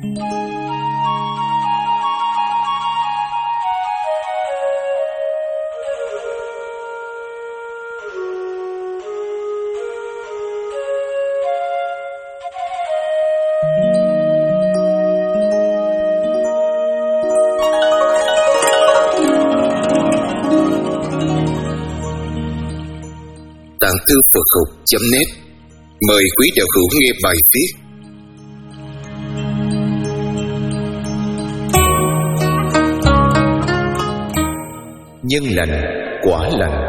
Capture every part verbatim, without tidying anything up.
Tạng thư Phật học chấm net mời quý đạo hữu nghe bài viết Nhân lành, quả lành.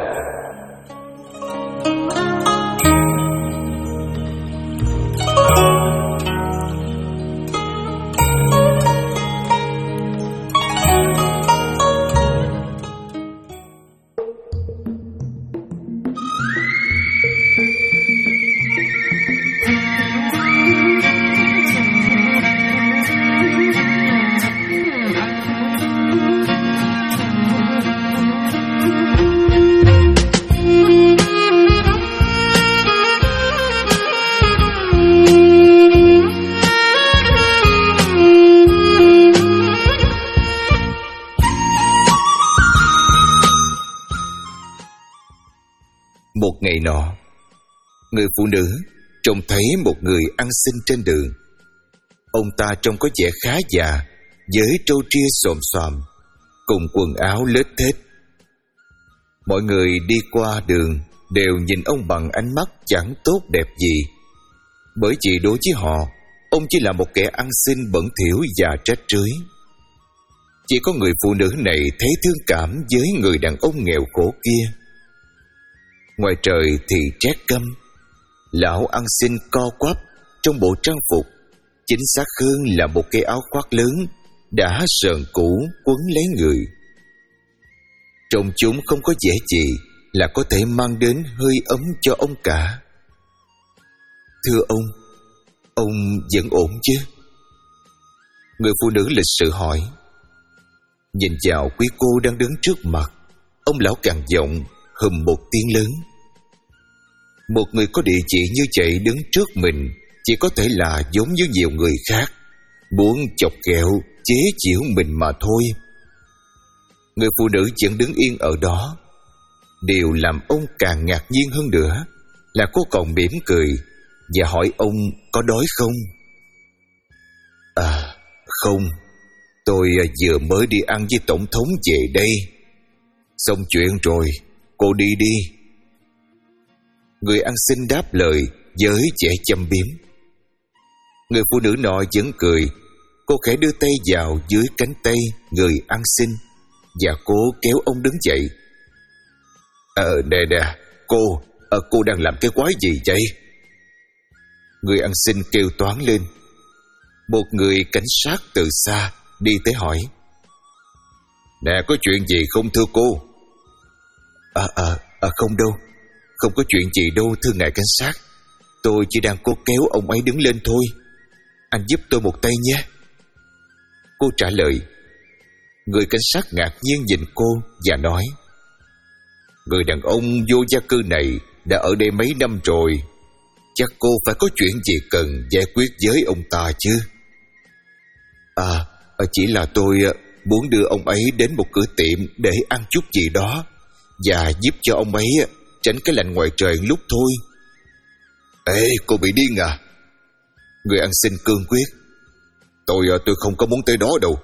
Một ngày nọ, người phụ nữ trông thấy một người ăn xin trên đường. Ông ta trông có vẻ khá già, với trâu ria xồm xoàm, cùng quần áo lết thết. Mọi người đi qua đường đều nhìn ông bằng ánh mắt chẳng tốt đẹp gì, bởi vì đối với họ, ông chỉ là một kẻ ăn xin bẩn thỉu và trách rưới. Chỉ có người phụ nữ này thấy thương cảm với người đàn ông nghèo khổ kia. Ngoài trời thì rét căm, lão ăn xin co quắp trong bộ trang phục, chính xác hơn là một cái áo khoác lớn đã sờn cũ quấn lấy người. Trông chúng không có vẻ gì là có thể mang đến hơi ấm cho ông cả. Thưa ông, ông vẫn ổn chứ? Người phụ nữ lịch sự hỏi. Nhìn vào quý cô đang đứng trước mặt, ông lão gằn giọng hừm một tiếng lớn. Một người có địa vị như vậy đứng trước mình chỉ có thể là giống như nhiều người khác, muốn chọc ghẹo, chế giễu mình mà thôi. Người phụ nữ vẫn đứng yên ở đó. Điều làm ông càng ngạc nhiên hơn nữa là cô còn mỉm cười và hỏi ông có đói không. À, không, tôi vừa mới đi ăn với tổng thống về đây. Xong chuyện rồi, cô đi đi. Người ăn xin đáp lời với vẻ châm biếm. Người phụ nữ nọ vẫn cười. Cô khẽ đưa tay vào dưới cánh tay người ăn xin và cố kéo ông đứng dậy. Ờ nè nè Cô ờ, Cô đang làm cái quái gì vậy? Người ăn xin kêu toáng lên. Một người cảnh sát từ xa đi tới hỏi. Nè, có chuyện gì không thưa cô? À, à, à không đâu, không có chuyện gì đâu thưa ngài cảnh sát. Tôi chỉ đang cố kéo ông ấy đứng lên thôi. Anh giúp tôi một tay nhé. Cô trả lời. Người cảnh sát ngạc nhiên nhìn cô và nói. Người đàn ông vô gia cư này đã ở đây mấy năm rồi, chắc cô phải có chuyện gì cần giải quyết với ông ta chứ? À, chỉ là tôi muốn đưa ông ấy đến một cửa tiệm để ăn chút gì đó và giúp cho ông ấy tránh cái lạnh ngoài trời lúc thôi. Ê, cô bị điên à? Người ăn xin cương quyết. Tôi tôi không có muốn tới đó đâu.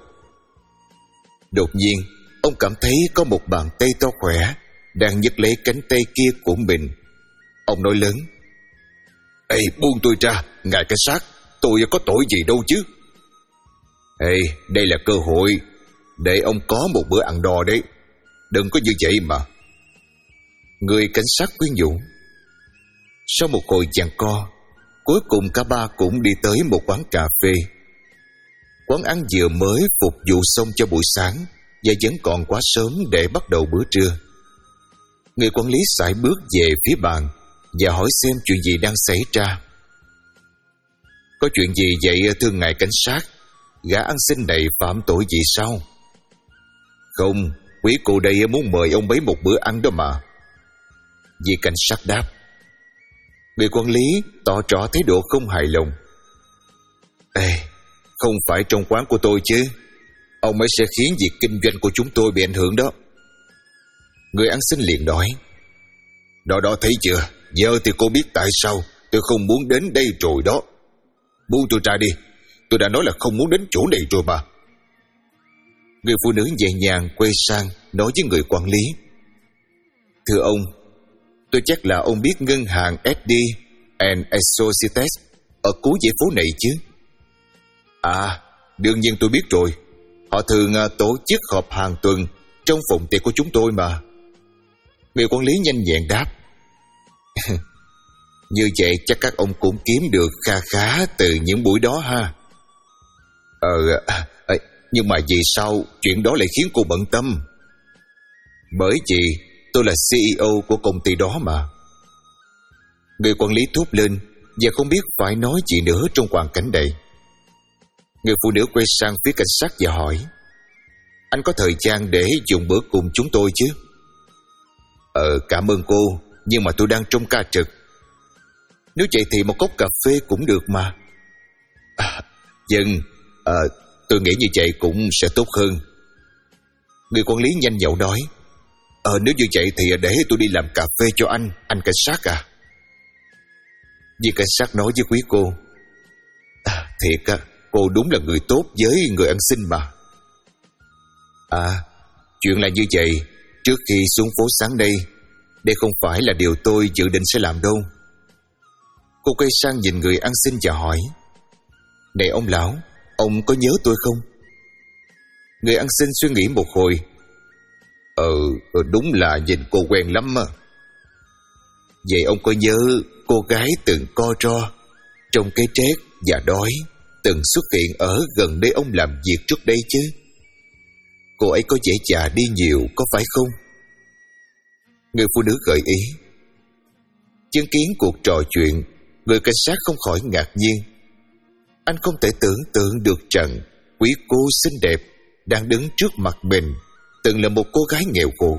Đột nhiên, ông cảm thấy có một bàn tay to khỏe đang nhấc lấy cánh tay kia của mình. Ông nói lớn. Ê, buông tôi ra, ngài cảnh sát, tôi có tội gì đâu chứ. Ê, đây là cơ hội để ông có một bữa ăn đò đấy. Đừng có như vậy mà. Người cảnh sát khuyên nhủ. Sau một hồi giằng co, cuối cùng cả ba cũng đi tới một quán cà phê. Quán ăn vừa mới phục vụ xong cho buổi sáng và vẫn còn quá sớm để bắt đầu bữa trưa. Người quản lý sải bước về phía bàn và hỏi xem chuyện gì đang xảy ra. Có chuyện gì vậy thưa ngài cảnh sát? Gã ăn xin này phạm tội gì sao? Không, quý cô đây muốn mời ông ấy một bữa ăn đó mà. Vị cảnh sát đáp. Người quản lý tỏ rõ thái độ không hài lòng. Ê, Không phải trong quán của tôi chứ. Ông ấy sẽ khiến việc kinh doanh của chúng tôi bị ảnh hưởng đó. Người ăn xin liền nói. Đó đó, thấy chưa? Giờ thì cô biết tại sao tôi không muốn đến đây rồi đó. Buông tôi ra đi. Tôi đã nói là không muốn đến chỗ này rồi mà. Người phụ nữ nhẹ nhàng quay sang nói với người quản lý. Thưa ông, tôi chắc là ông biết ngân hàng ét đê and Associates ở cuối dãy phố này chứ? À, đương nhiên tôi biết rồi. Họ thường tổ chức họp hàng tuần trong phòng tiệc của chúng tôi mà. Người quản lý nhanh nhẹn đáp. Như vậy chắc các ông cũng kiếm được kha khá từ những buổi đó ha. Ờ, à, nhưng mà vì sao chuyện đó lại khiến cô bận tâm? Bởi vì tôi là xê e ô của công ty đó mà. Người quản lý thốt lên và không biết phải nói gì nữa trong hoàn cảnh này. Người phụ nữ quay sang phía cảnh sát và hỏi. Anh có thời gian để dùng bữa cùng chúng tôi chứ? Ờ, cảm ơn cô, nhưng mà tôi đang trong ca trực. Nếu vậy thì một cốc cà phê cũng được mà. À, vâng, à, tôi nghĩ như vậy cũng sẽ tốt hơn. Người quản lý nhanh nhậu nói. Ờ, nếu như vậy thì để tôi đi làm cà phê cho anh, anh cảnh sát à? Viên cảnh sát nói với quý cô. À, thiệt á, cô đúng là người tốt với người ăn xin mà. À, chuyện là như vậy. Trước khi xuống phố sáng nay, đây không phải là điều tôi dự định sẽ làm đâu. Cô quay sang nhìn người ăn xin và hỏi. Này ông lão, ông có nhớ tôi không? Người ăn xin suy nghĩ một hồi. Ờ, đúng là nhìn cô quen lắm mà. Vậy ông có nhớ cô gái từng co ro trong cái trét và đói từng xuất hiện ở gần nơi ông làm việc trước đây chứ? Cô ấy có vẻ già đi nhiều, có phải không? Người phụ nữ gợi ý. Chứng kiến cuộc trò chuyện, người cảnh sát không khỏi ngạc nhiên. Anh không thể tưởng tượng được rằng quý cô xinh đẹp đang đứng trước mặt mình từng là một cô gái nghèo khổ.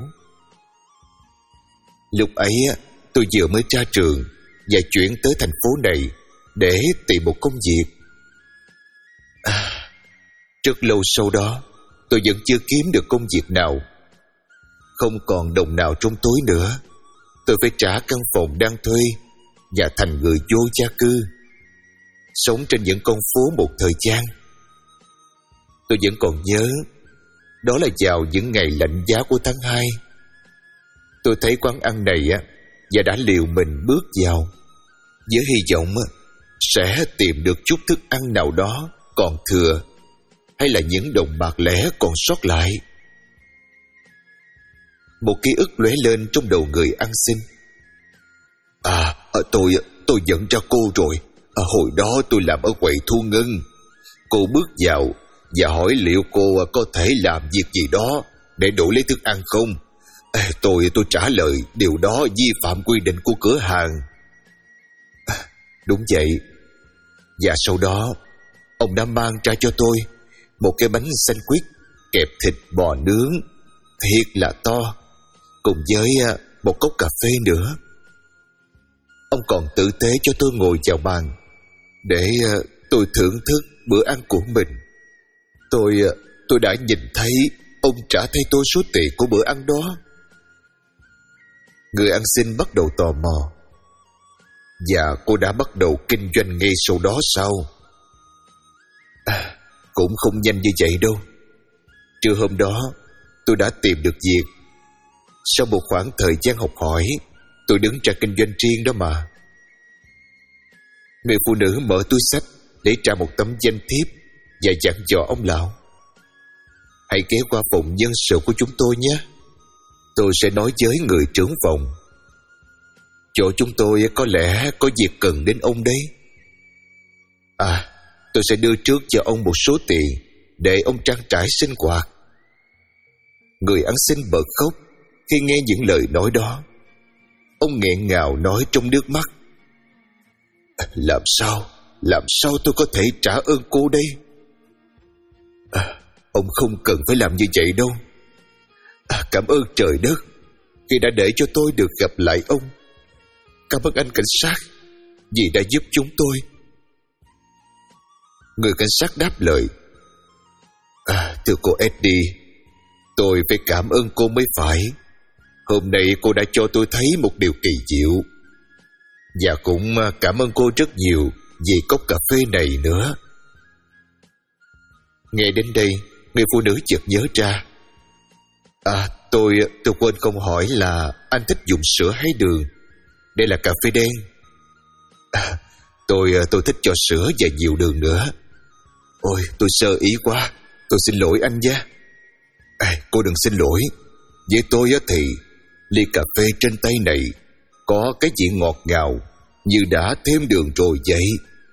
Lúc ấy tôi vừa mới ra trường và chuyển tới thành phố này để tìm một công việc. À, rất lâu sau đó tôi vẫn chưa kiếm được công việc nào. Không còn đồng nào trong túi nữa. Tôi phải trả căn phòng đang thuê và thành người vô gia cư, sống trên những con phố một thời gian. Tôi vẫn còn nhớ, đó là vào những ngày lạnh giá của tháng hai. Tôi thấy quán ăn này á và đã liều mình bước vào với hy vọng sẽ tìm được chút thức ăn nào đó còn thừa, hay là những đồng bạc lẻ còn sót lại. Một ký ức lóe lên trong đầu người ăn xin. À, tôi tôi nhận ra cô rồi. À, hồi đó tôi làm ở quầy thu ngân. Cô bước vào và hỏi liệu cô có thể làm việc gì đó để đổi lấy thức ăn không. À, tôi tôi trả lời điều đó vi phạm quy định của cửa hàng. À, đúng vậy. Và sau đó ông đã mang ra cho tôi một cái bánh sandwich kẹp thịt bò nướng thiệt là to, cùng với một cốc cà phê nữa. Ông còn tử tế cho tôi ngồi vào bàn để tôi thưởng thức bữa ăn của mình. Tôi tôi đã nhìn thấy ông trả thay tôi số tiền của bữa ăn đó. Người ăn xin bắt đầu tò mò. Và cô đã bắt đầu kinh doanh ngay sau đó sao? À, cũng không nhanh như vậy đâu. Trưa hôm đó tôi đã tìm được việc. Sau một khoảng thời gian học hỏi, tôi đứng ra kinh doanh riêng đó mà. Người phụ nữ mở túi xách để ra một tấm danh thiếp và dặn dò ông lão. Hãy ghé qua phòng nhân sự của chúng tôi nhé. Tôi sẽ nói với người trưởng phòng. Chỗ chúng tôi có lẽ có việc cần đến ông đấy. À, tôi sẽ đưa trước cho ông một số tiền để ông trang trải sinh hoạt. Người ăn xin bật khóc khi nghe những lời nói đó. Ông nghẹn ngào nói trong nước mắt. Làm sao, làm sao tôi có thể trả ơn cô đây? À, ông không cần phải làm như vậy đâu. À, cảm ơn trời đất vì đã để cho tôi được gặp lại ông. Cảm ơn anh cảnh sát vì đã giúp chúng tôi. Người cảnh sát đáp lời: à, Thưa cô Eddie, tôi phải cảm ơn cô mới phải. Hôm nay cô đã cho tôi thấy một điều kỳ diệu. Và cũng cảm ơn cô rất nhiều vì cốc cà phê này nữa. Nghe đến đây, người phụ nữ chợt nhớ ra: À, tôi tôi quên không hỏi là anh thích dùng sữa hay đường. Đây là cà phê đen. À, tôi tôi thích cho sữa và nhiều đường nữa. Ôi, tôi sơ ý quá. Tôi xin lỗi anh nhé. À, cô đừng xin lỗi. Với tôi thì ly cà phê trên tay này có cái vị ngọt ngào như đã thêm đường rồi vậy.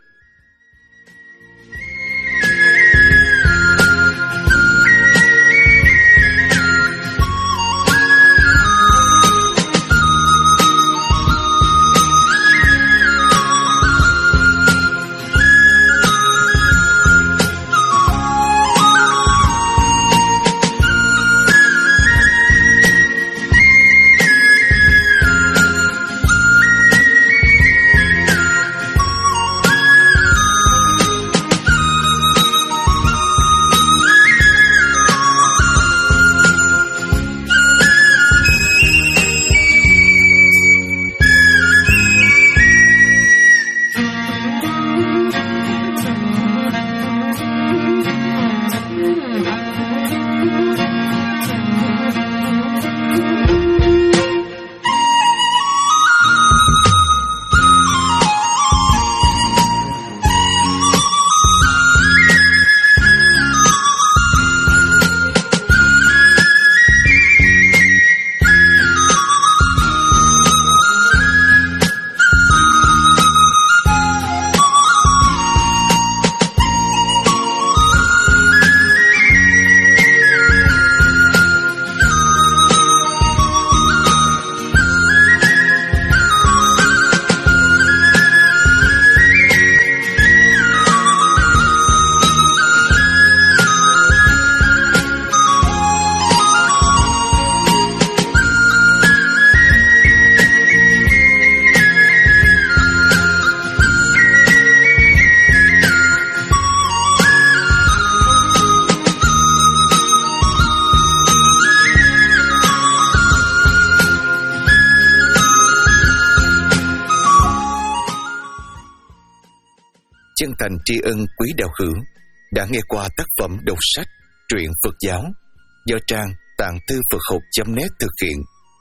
Chân thành tri ân quý đạo hữu đã nghe qua tác phẩm đọc sách truyện Phật giáo do trang tạng thư Phật học chấm net thực hiện.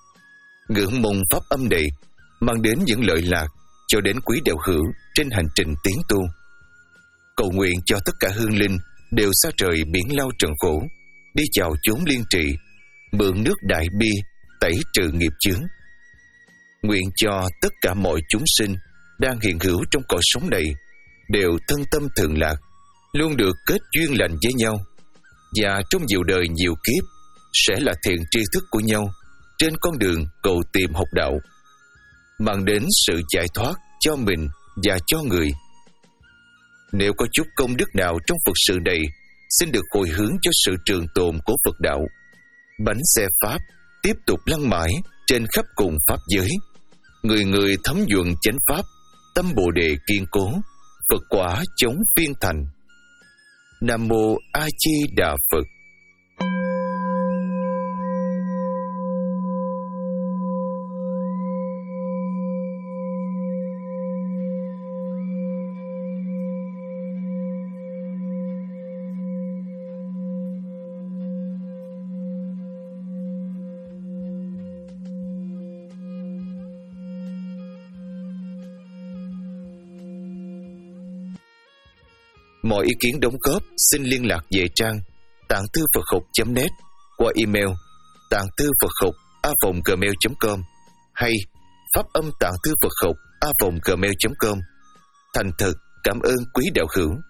Ngưỡng mong pháp âm này mang đến những lợi lạc cho đến quý đạo hữu trên hành trình tiến tu. Cầu nguyện cho tất cả hương linh đều xa trời biển lao trần khổ, đi chào chốn liên trì, mượn nước đại bi tẩy trừ nghiệp chướng. Nguyện cho tất cả mọi chúng sinh đang hiện hữu trong cõi sống này đều thân tâm thường lạc, luôn được kết duyên lành với nhau, và trong nhiều đời nhiều kiếp sẽ là thiện tri thức của nhau trên con đường cầu tìm học đạo, mang đến sự giải thoát cho mình và cho người. Nếu có chút công đức nào trong Phật sự này, xin được hồi hướng cho sự trường tồn của Phật đạo. Bánh xe Pháp tiếp tục lăn mãi trên khắp cùng Pháp giới, người người thấm nhuận chánh Pháp, tâm Bồ Đề kiên cố, Phật quả chống phiên thành. Nam Mô A Di Đà Phật. Mọi ý kiến đóng góp xin liên lạc về trang tạng thư Phật học chấm net qua email tạng thư Phật học a vòng gmail chấm com hay pháp âm tạng thư Phật học a vòng gmail chấm com. Thành thật cảm ơn quý đạo hữu.